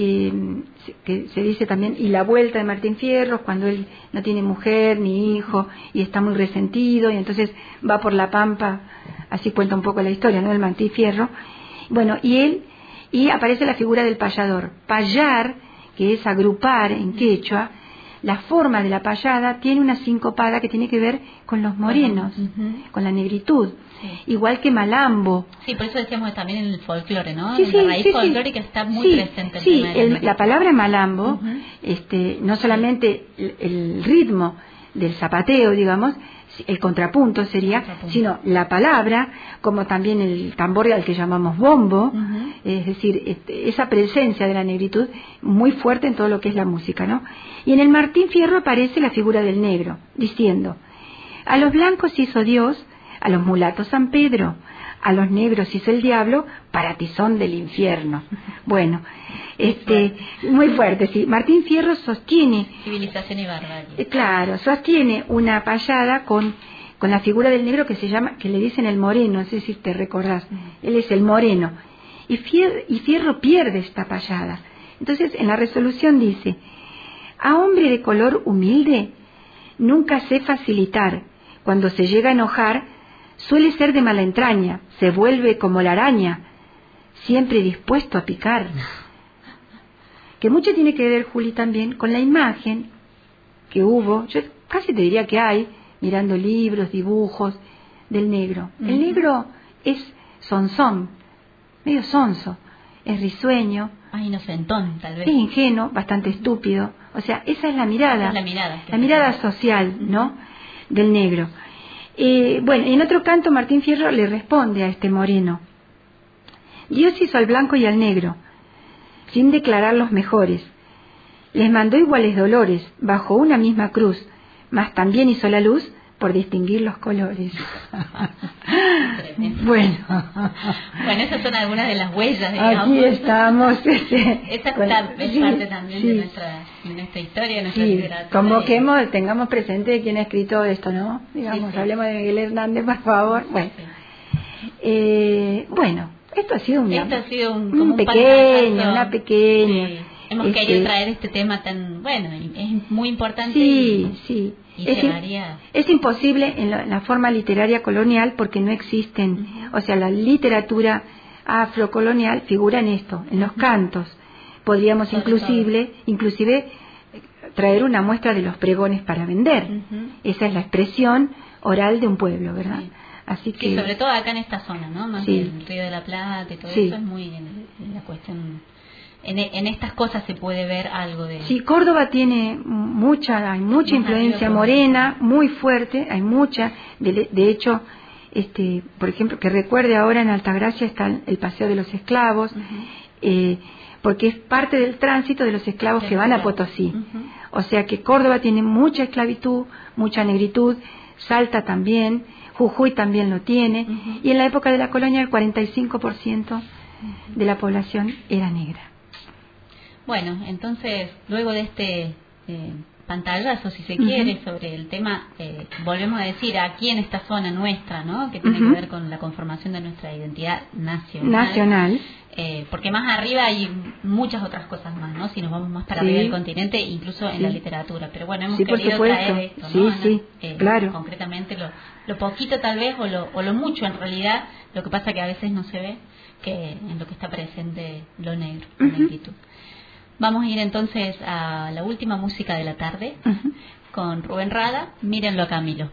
que se dice también, y la vuelta de Martín Fierro, cuando él no tiene mujer ni hijo y está muy resentido y entonces va por la pampa, así cuenta un poco la historia, ¿no? El Martín Fierro. Bueno, y aparece la figura del payador. Payar, que es agrupar en quechua, la forma de la payada tiene una sincopada que tiene que ver con los morenos, con la negritud. Sí. Igual que malambo. Sí, por eso decíamos también en el folclore, ¿no? Sí, la raíz folclórica está muy presente. Sí, la palabra malambo, no solamente el ritmo del zapateo, digamos, el contrapunto sería, sino la palabra, como también el tambor al que llamamos bombo, es decir, esa presencia de la negritud muy fuerte en todo lo que es la música, ¿no? Y en el Martín Fierro aparece la figura del negro, diciendo: a los blancos hizo Dios, a los mulatos San Pedro, a los negros hizo el diablo para tizón del infierno. Bueno, muy fuerte, sí. Martín Fierro sostiene... Civilización y barbarie. Claro, sostiene una payada con la figura del negro que se llama, que le dicen el moreno, no sé si te recordás, él es el moreno. Y Fierro pierde esta payada. Entonces, en la resolución dice: a hombre de color humilde nunca sé facilitar, cuando se llega a enojar, suele ser de mala entraña, se vuelve como la araña, siempre dispuesto a picar. Que mucho tiene que ver, Juli, también con la imagen que hubo, yo casi te diría que hay, mirando libros, dibujos, del negro. El negro es sonzón, medio sonso, es risueño. Inocentón, tal vez. Es ingenuo, bastante estúpido. O sea, esa es la mirada. La mirada social, ¿no? Del negro. Bueno, en otro canto Martín Fierro le responde a este moreno: Dios hizo al blanco y al negro, sin declarar los mejores. Les mandó iguales dolores, bajo una misma cruz, mas también hizo la luz por distinguir los colores. Bueno, esas son algunas de las huellas, digamos. Aquí estamos. Esta es parte también de nuestra historia, de nuestra literatura. Convoquemos, tengamos presente quién ha escrito esto, ¿no? Digamos, hablemos de Miguel Hernández, por favor. Bueno, esto ha sido una pequeña. Sí. Hemos querido traer este tema tan, es muy importante. Sí. Es imposible en la forma literaria colonial porque no existen, o sea, la literatura afrocolonial figura en esto, en los cantos. Podríamos inclusive traer una muestra de los pregones para vender. Esa es la expresión oral de un pueblo, ¿verdad? Sí. Así que sobre todo acá en esta zona, ¿no? Más el Río de la Plata y todo eso es muy en la cuestión. En estas cosas se puede ver algo de... Sí, Córdoba tiene hay mucha influencia morena, muy fuerte, hay mucha, de hecho, por ejemplo, que recuerde ahora en Altagracia está el Paseo de los Esclavos, porque es parte del tránsito de los esclavos que van a Potosí. O sea que Córdoba tiene mucha esclavitud, mucha negritud, Salta también, Jujuy también lo tiene, y en la época de la colonia el 45% de la población era negra. Bueno, entonces, luego de este pantallazos, si se quiere, sobre el tema, volvemos a decir, aquí en esta zona nuestra, ¿no? Que tiene que ver con la conformación de nuestra identidad nacional. Porque más arriba hay muchas otras cosas más, ¿no? Si nos vamos más para arriba del continente, incluso en la literatura. Pero bueno, hemos querido traer esto, ¿no? Claro. Concretamente lo poquito tal vez, o lo mucho en realidad, lo que pasa que a veces no se ve, que en lo que está presente lo negro, la negritud. Vamos a ir entonces a la última música de la tarde con Rubén Rada, Mírenlo a Camilo.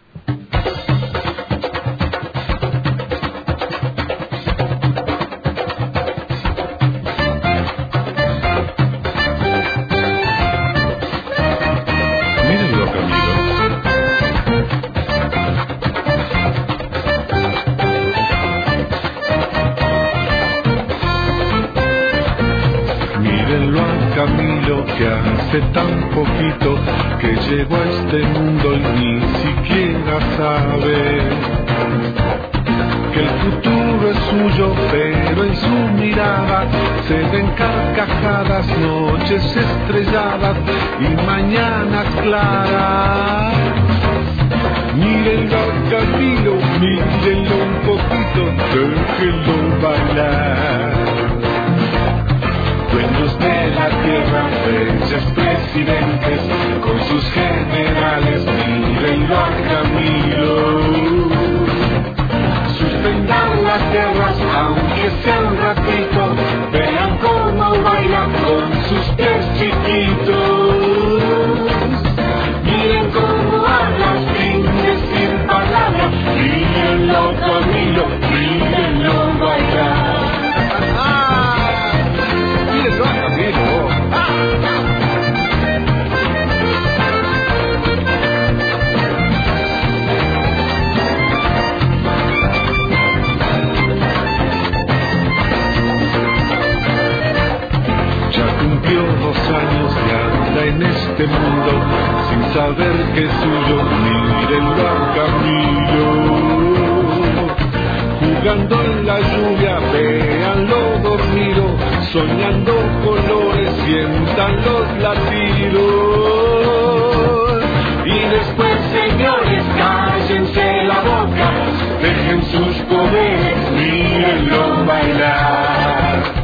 Mírenlo a Camilo. Mírenlo a Camilo, que hace tan poquito que llegó a este mundo y ni siquiera sabe que el futuro es suyo, pero en su mirada se ven carcajadas, noches estrelladas y mañanas claras. Mírenlo a Camilo, mírenlo un poquito, déjenlo bailar. Dueños de la tierra, reyes, presidentes, con sus generales, mírenlo a Camilo. Suspendan las guerras, aunque sea un ratito, vean cómo baila con sus pies chiquitos. Miren cómo habla sin decir palabra, mírenlo Camilo, mírenlo bailar. Mírenlo a Camilo. Cumplió 2 años y anda en este mundo sin saber que es suyo. Mírenlo a Camilo, jugando en la lluvia, véanlo dormido, soñando colores, sientan los latidos. Y después, señores, cállense la boca, dejen sus poderes, mírenlo bailar.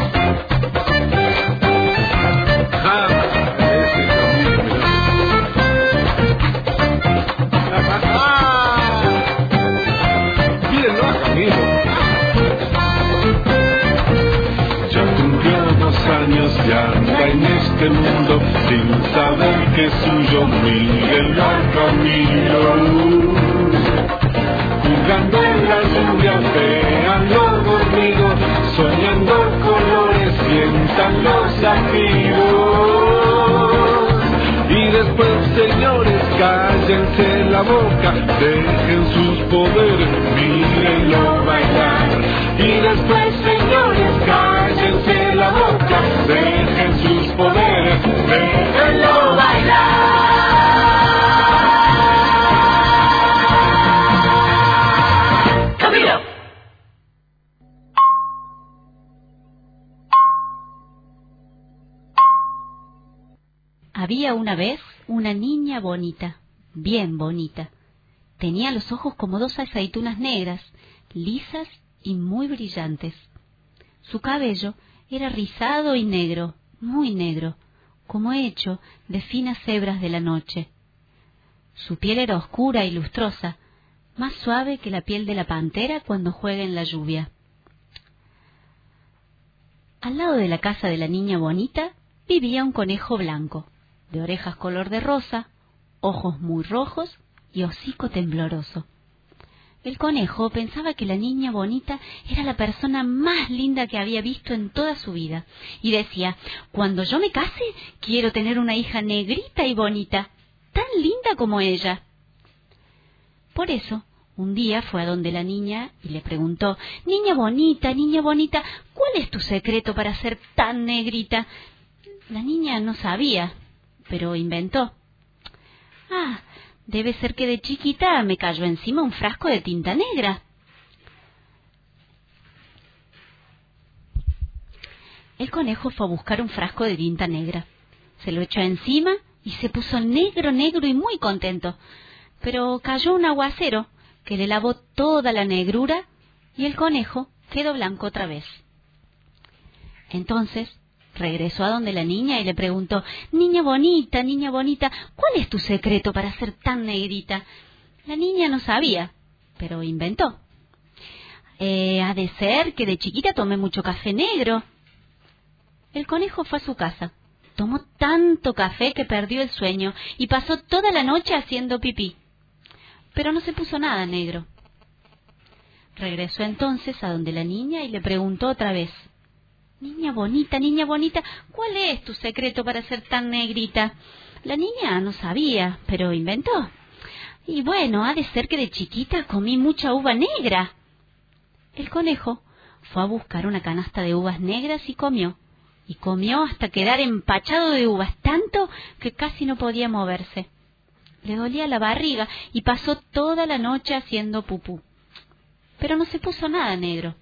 Y anda en este mundo sin saber que es suyo. Mírenlo a Camilo, jugando en la lluvia, véanlo dormido, soñando colores, sientan los latidos. Y después, señores, cállense la boca, dejen sus poderes, mírenlo bailar. Y después, señores, cállense la boca, dejen sus poderes, déjenlo bailar. ¡Camilo! Había una vez una niña bonita, bien bonita. Tenía los ojos como 2 aceitunas negras, lisas y muy brillantes. Su cabello era rizado y negro, muy negro, como hecho de finas hebras de la noche. Su piel era oscura y lustrosa, más suave que la piel de la pantera cuando juega en la lluvia. Al lado de la casa de la niña bonita vivía un conejo blanco, de orejas color de rosa, ojos muy rojos y hocico tembloroso. El conejo pensaba que la niña bonita era la persona más linda que había visto en toda su vida, y decía: cuando yo me case, quiero tener una hija negrita y bonita, tan linda como ella. Por eso, un día fue a donde la niña y le preguntó: niña bonita, ¿cuál es tu secreto para ser tan negrita? La niña no sabía, pero inventó: debe ser que de chiquita me cayó encima un frasco de tinta negra. El conejo fue a buscar un frasco de tinta negra, se lo echó encima y se puso negro, negro y muy contento. Pero cayó un aguacero que le lavó toda la negrura y el conejo quedó blanco otra vez. Entonces regresó a donde la niña y le preguntó: niña bonita, ¿cuál es tu secreto para ser tan negrita? La niña no sabía, pero inventó. Ha de ser que de chiquita tomé mucho café negro. El conejo fue a su casa. Tomó tanto café que perdió el sueño y pasó toda la noche haciendo pipí. Pero no se puso nada negro. Regresó entonces a donde la niña y le preguntó otra vez: niña bonita, ¿cuál es tu secreto para ser tan negrita? La niña no sabía, pero inventó. Y bueno, ha de ser que de chiquita comí mucha uva negra. El conejo fue a buscar una canasta de uvas negras y comió. Y comió hasta quedar empachado de uvas, tanto que casi no podía moverse. Le dolía la barriga y pasó toda la noche haciendo pupú. Pero no se puso nada negro.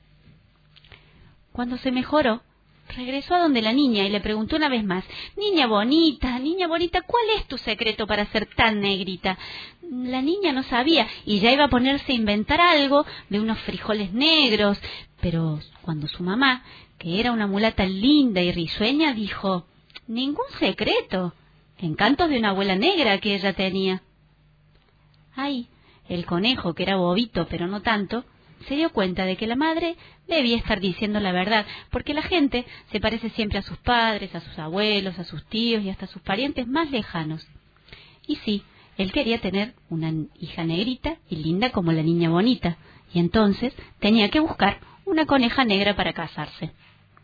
Cuando se mejoró, regresó a donde la niña y le preguntó una vez más: niña bonita, ¿cuál es tu secreto para ser tan negrita? La niña no sabía y ya iba a ponerse a inventar algo de unos frijoles negros, pero cuando su mamá, que era una mulata linda y risueña, dijo: ningún secreto, encantos de una abuela negra que ella tenía. Ay, el conejo, que era bobito pero no tanto, se dio cuenta de que la madre debía estar diciendo la verdad, porque la gente se parece siempre a sus padres, a sus abuelos, a sus tíos y hasta a sus parientes más lejanos. Y sí, él quería tener una hija negrita y linda como la niña bonita, y entonces tenía que buscar una coneja negra para casarse.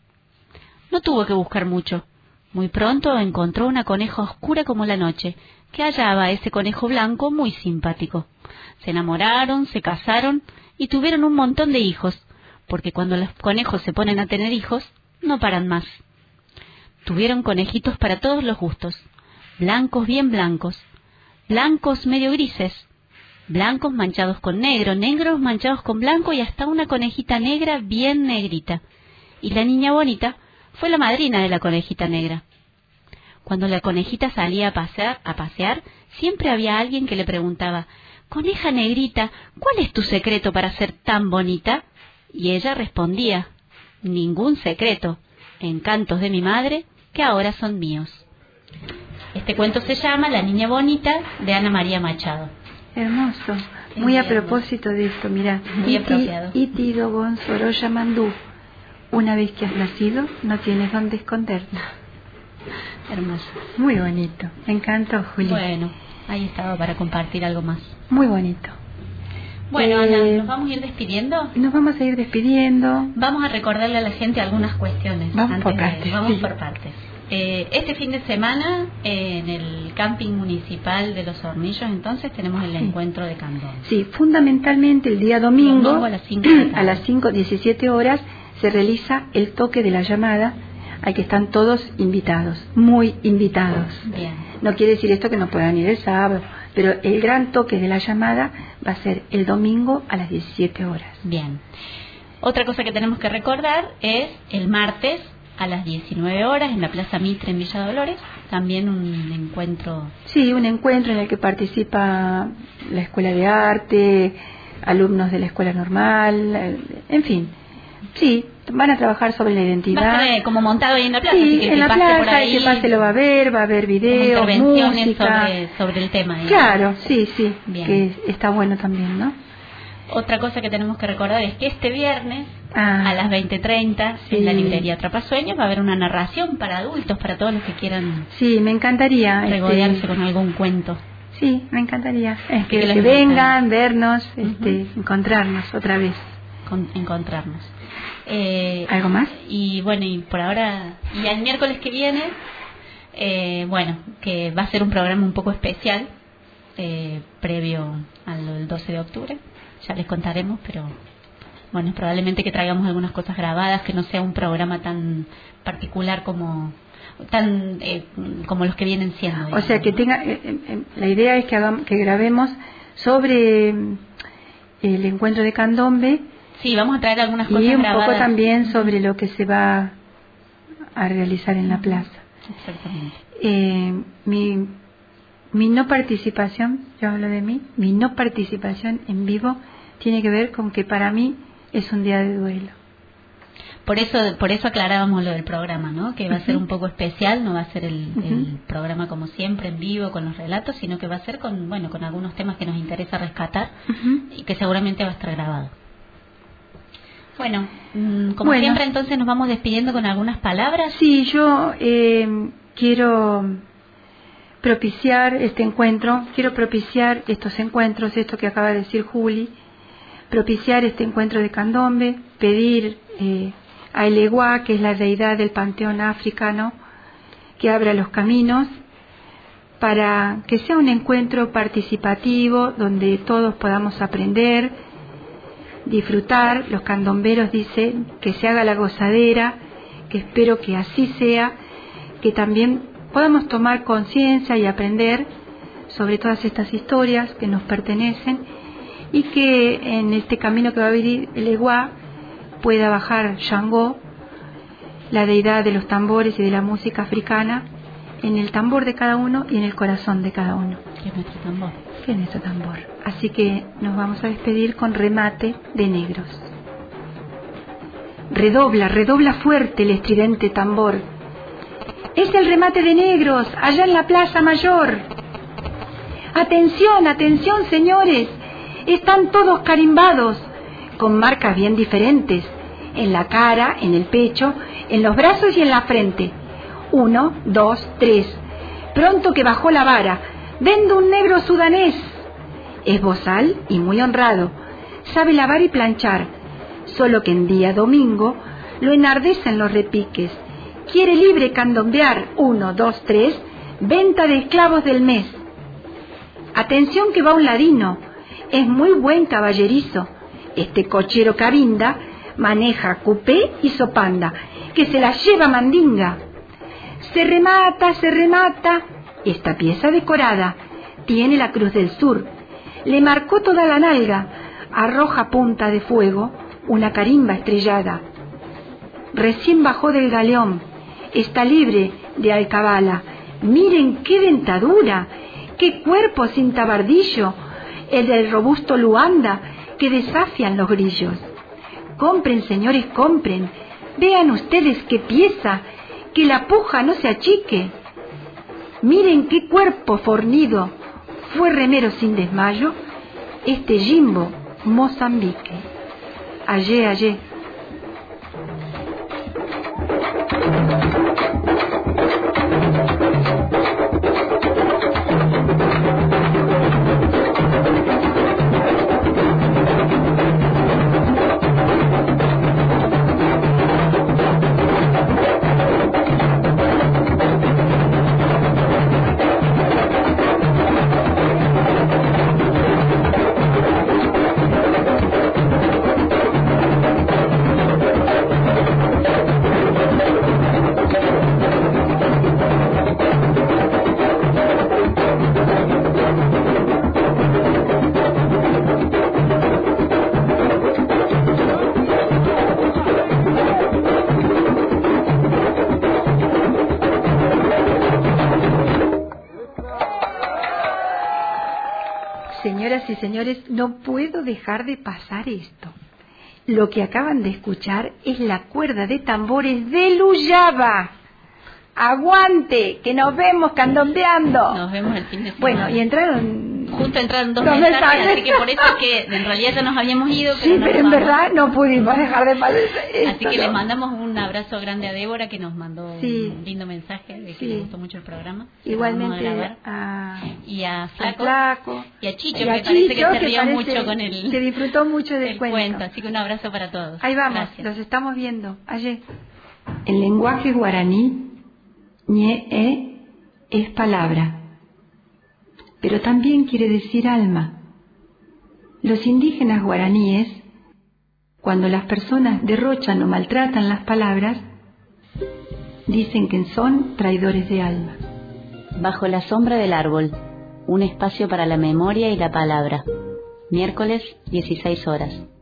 No tuvo que buscar mucho. Muy pronto encontró una coneja oscura como la noche, que hallaba a ese conejo blanco muy simpático. Se enamoraron, se casaron y tuvieron un montón de hijos, porque cuando los conejos se ponen a tener hijos, no paran más. Tuvieron conejitos para todos los gustos: blancos bien blancos, blancos medio grises, blancos manchados con negro, negros manchados con blanco y hasta una conejita negra bien negrita. Y la niña bonita fue la madrina de la conejita negra. Cuando la conejita salía a pasear, siempre había alguien que le preguntaba: coneja negrita, ¿cuál es tu secreto para ser tan bonita? Y ella respondía: ningún secreto, encantos de mi madre que ahora son míos. Este cuento se llama La niña bonita, de Ana María Machado. Hermoso. Muy a propósito de esto, mira, muy apropiado. Iti dogon soroya mandú. Una vez que has nacido, no tienes dónde esconderte. Hermoso. Muy bonito. Me encantó, Juli. Bueno, ahí estaba para compartir algo más. Muy bonito. Bueno, Ana, ¿nos vamos a ir despidiendo? Nos vamos a ir despidiendo. Vamos a recordarle a la gente algunas cuestiones. Vamos por partes. Vamos por partes. Este fin de semana, en el camping municipal de Los Hornillos, entonces, tenemos el encuentro de candombe. Sí, fundamentalmente el día domingo a las 5 de la tarde. A las 5:17 horas, se realiza el toque de la llamada, al que están todos invitados, muy invitados. Bien. No quiere decir esto que no puedan ir el sábado, pero el gran toque de la llamada va a ser el domingo a las 17 horas. Bien. Otra cosa que tenemos que recordar es el martes a las 19 horas en la Plaza Mitre en Villa Dolores, también un encuentro. Sí, un encuentro en el que participa la Escuela de Arte, alumnos de la Escuela Normal, en fin. Sí, van a trabajar sobre la identidad. Va a ser como montado ahí en la plaza. Sí, así que en la pase plaza, por ahí, el que pase lo va a ver videos, intervenciones música. sobre el tema. Claro, sí, Bien. que está bueno también, ¿no? Otra cosa que tenemos que recordar es que este viernes a las 20:30 sí. en la librería Atrapasueños va a haber una narración para adultos, para todos los que quieran. Sí, me encantaría regodearse con algún cuento. Sí, me encantaría. Que vengan, vernos, encontrarnos otra vez. Encontrarnos. ¿Algo más? Y bueno, y por ahora, y el miércoles que viene, bueno, que va a ser un programa un poco especial, previo al 12 de octubre, ya les contaremos, pero bueno, probablemente que traigamos algunas cosas grabadas, que no sea un programa tan particular como los que vienen siendo. Digamos. O sea, que tenga, la idea es que grabemos sobre el encuentro de candombe. Sí, vamos a traer algunas cosas y un grabadas. poco también sobre lo que se va a realizar en la plaza. Exactamente. mi no participación, yo hablo de mí, mi no participación en vivo tiene que ver con que para mí es un día de duelo. Por eso aclarábamos lo del programa, ¿no? Que va a ser un poco especial, no va a ser el programa como siempre en vivo con los relatos, sino que va a ser con algunos temas que nos interesa rescatar y que seguramente va a estar grabado. Bueno, como siempre, entonces nos vamos despidiendo con algunas palabras. Sí, yo quiero propiciar este encuentro, quiero propiciar estos encuentros, esto que acaba de decir Juli, propiciar este encuentro de candombe, pedir a El Eguá, que es la deidad del panteón africano, que abra los caminos para que sea un encuentro participativo donde todos podamos aprender, disfrutar. Los candomberos dicen que se haga la gozadera, que espero que así sea, que también podamos tomar conciencia y aprender sobre todas estas historias que nos pertenecen y que en este camino que va a vivir El Eguá pueda bajar Shango, la deidad de los tambores y de la música africana, en el tambor de cada uno y en el corazón de cada uno. Que es nuestro tambor. Que es nuestro tambor. Así que nos vamos a despedir con remate de negros. Redobla, redobla fuerte el estridente tambor. Es el remate de negros, allá en la Plaza Mayor. Atención, atención, señores. Están todos carimbados, con marcas bien diferentes, en la cara, en el pecho, en los brazos y en la frente. 1, 2, 3. Pronto que bajó la vara, vendo un negro sudanés. Es bozal y muy honrado, sabe lavar y planchar, solo que en día domingo lo enardecen los repiques. Quiere libre candombear. 1, 2, 3. Venta de esclavos del mes. Atención que va un ladino, es muy buen caballerizo. Este cochero cabinda maneja cupé y sopanda, que se la lleva mandinga. Se remata, esta pieza decorada, tiene la Cruz del Sur, le marcó toda la nalga, arroja punta de fuego, una carimba estrellada. Recién bajó del galeón, está libre de alcabala, miren qué dentadura, qué cuerpo sin tabardillo, el del robusto Luanda, que desafian los grillos. Compren, señores, compren. Vean ustedes qué pieza, que la puja no se achique. Miren qué cuerpo fornido. Fue remero sin desmayo este Jimbo Mozambique. Allé. Señoras y señores, no puedo dejar de pasar esto. Lo que acaban de escuchar es la cuerda de tambores de Luyaba. ¡Aguante! ¡Que nos vemos candombeando! Nos vemos el fin de semana. Bueno, y entraron... Justo entraron dos mensajes, así que por eso es que en realidad ya nos habíamos ido. Pero sí, pero en verdad no pudimos dejar de pasar esto. Así que le mandamos un abrazo grande a Débora, que nos mandó un lindo mensaje de que le gustó mucho el programa. Igualmente y a Flaco, y a Chicho, y a que parece que se rió mucho con el... Que disfrutó mucho del cuento. Así que un abrazo para todos. Ahí vamos, gracias. Los estamos viendo. Ayer. El lenguaje guaraní, ñe es palabra, pero también quiere decir alma. Los indígenas guaraníes, cuando las personas derrochan o maltratan las palabras, dicen que son traidores de alma. Bajo la sombra del árbol, un espacio para la memoria y la palabra. Miércoles, 16 horas.